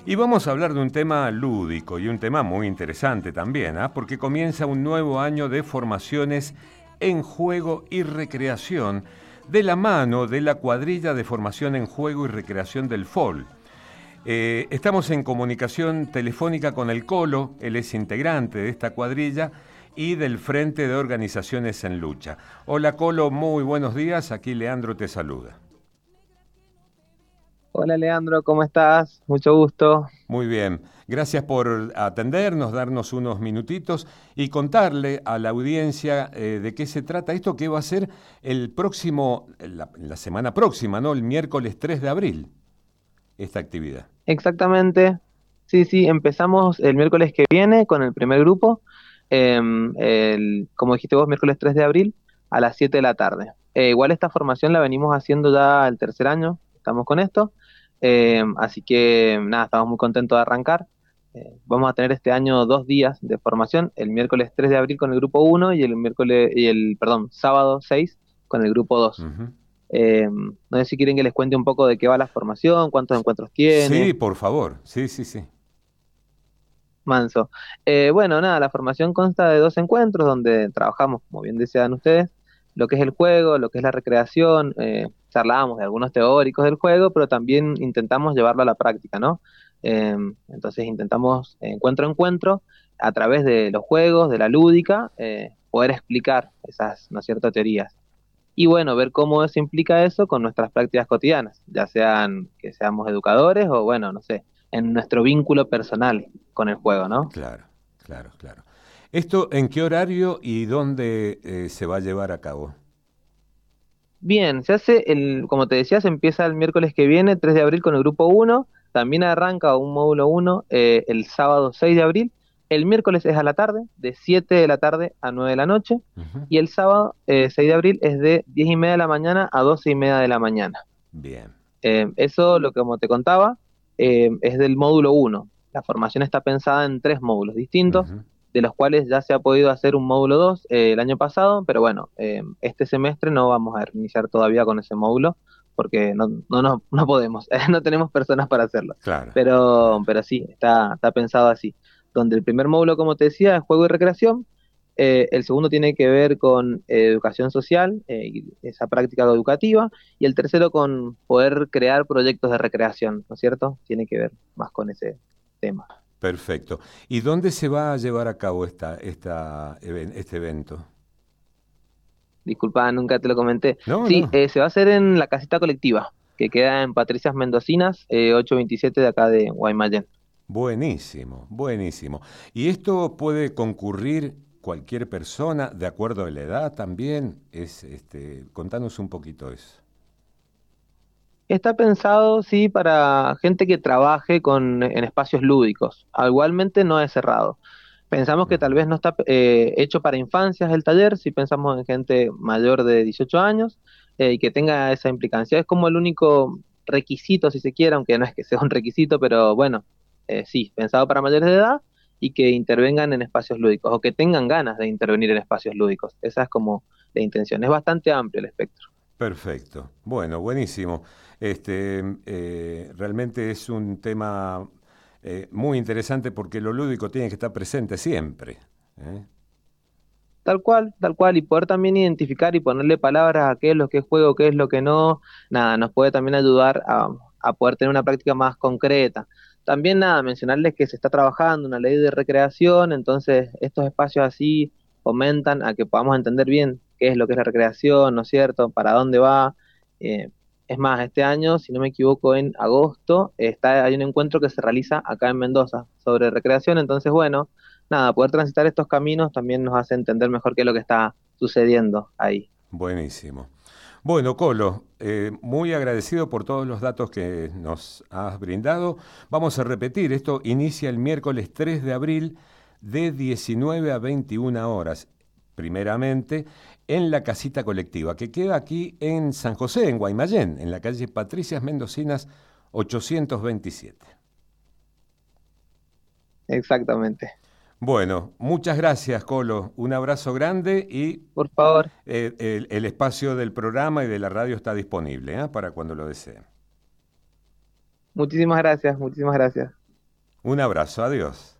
Y vamos a hablar de un tema lúdico y un tema muy interesante también, porque comienza un nuevo año de formaciones en juego y recreación de la mano de la cuadrilla de formación en juego y recreación del FOL. Estamos en comunicación telefónica con el Colo, él es integrante de esta cuadrilla y del Frente de Organizaciones en Lucha. Hola Colo, muy buenos días, aquí Leandro te saluda. Hola Leandro, ¿cómo estás? Mucho gusto. Muy bien, gracias por atendernos, darnos unos minutitos y contarle a la audiencia de qué se trata esto que va a ser el próximo, la semana próxima, ¿no? El miércoles 3 de abril, esta actividad. Exactamente. Sí, sí, empezamos el miércoles que viene con el primer grupo, como dijiste vos, miércoles 3 de abril a las 7 de la tarde. Igual esta formación la venimos haciendo ya el tercer año, estamos con esto, así que nada, estamos muy contentos de arrancar. Vamos a tener este año 2 días de formación, el miércoles 3 de abril con el grupo uno y perdón, sábado 6 con el grupo 2. Ujú. No sé si quieren que les cuente un poco de qué va la formación, cuántos encuentros Sí, tiene. por favor, sí, sí, sí. Manso. Bueno, nada, la formación consta de 2 encuentros donde trabajamos, como bien decían ustedes, lo que es el juego, lo que es la recreación, charlábamos de algunos teóricos del juego, pero también intentamos llevarlo a la práctica, ¿no? Entonces intentamos encuentro a encuentro, a través de los juegos, de la lúdica, poder explicar esas, ¿no es cierto?, teorías. Y bueno, ver cómo se implica eso con nuestras prácticas cotidianas, ya sean que seamos educadores o bueno, no sé, en nuestro vínculo personal con el juego, ¿no? Claro, claro, claro. ¿Esto en qué horario y dónde se va a llevar a cabo? Bien, como te decía, se empieza el miércoles que viene, 3 de abril, con el grupo uno. También arranca un módulo uno el sábado 6 de abril. El miércoles es a la tarde, de 7 de la tarde a 9 de la noche. Ujú. Y el sábado 6 de abril es de 10:30 de la mañana a 12:30 de la mañana. Bien. Eso, lo que como te contaba, es del módulo uno. La formación está pensada en 3 módulos distintos, Ujú. de los cuales ya se ha podido hacer un módulo 2 el año pasado, pero bueno, este semestre no vamos a iniciar todavía con ese módulo porque no podemos, no tenemos personas para hacerlo. Claro, claro. Pero sí, está pensado así. Donde el primer módulo, como te decía, es juego y recreación. El segundo tiene que ver con educación social, y esa práctica educativa, y el tercero con poder crear proyectos de recreación, ¿no es cierto? Tiene que ver más con ese tema. Perfecto. ¿Y dónde se va a llevar a cabo este evento? Disculpa, nunca te lo comenté. No, Sí, no. se va a hacer en la casita colectiva, que queda en Patricias Mendocinas, 827 de acá de Guaymallén. Buenísimo, buenísimo. ¿Y esto puede concurrir cualquier persona de acuerdo a la edad también? Contanos un poquito eso. Está pensado, sí, para gente que trabaje en espacios lúdicos. Igualmente no es cerrado. Pensamos que tal Ujú. vez no está hecho para infancias el taller, si pensamos en gente mayor de 18 años y que tenga esa implicancia. Es como el único requisito, si se quiere, aunque no es que sea un requisito, pero bueno, sí, pensado para mayores de edad y que intervengan en espacios lúdicos o que tengan ganas de intervenir en espacios lúdicos. Esa es como la intención. Es bastante amplio el espectro. Perfecto. Bueno, buenísimo. Realmente es un tema muy interesante porque lo lúdico tiene que estar presente siempre. ¿Eh? Tal cual, y poder también identificar y ponerle palabras a qué es lo que es juego, qué es lo que no, nada, nos puede también ayudar a poder tener una práctica más concreta. También nada, mencionarles que se está trabajando una ley de recreación, entonces estos espacios así fomentan a que podamos entender bien qué es lo que es la recreación, ¿no es cierto? Para dónde va. Eh, es más, este año, si no me equivoco, en agosto, hay un encuentro que se realiza acá en Mendoza sobre recreación, entonces bueno, nada, poder transitar estos caminos también nos hace entender mejor qué es lo que está sucediendo ahí. Buenísimo. Bueno, Colo, muy agradecido por todos los datos que nos has brindado. Vamos a repetir, esto inicia el miércoles 3 de abril de 19 a 21 horas, primeramente en la casita colectiva, que queda aquí en San José, en Guaymallén, en la calle Patricias Mendocinas 827. Exactamente. Bueno, muchas gracias, Colo. Un abrazo grande y Por favor, el espacio del programa y de la radio está disponible, para cuando lo deseen. muchísimas gracias, muchísimas gracias. Un abrazo, adiós.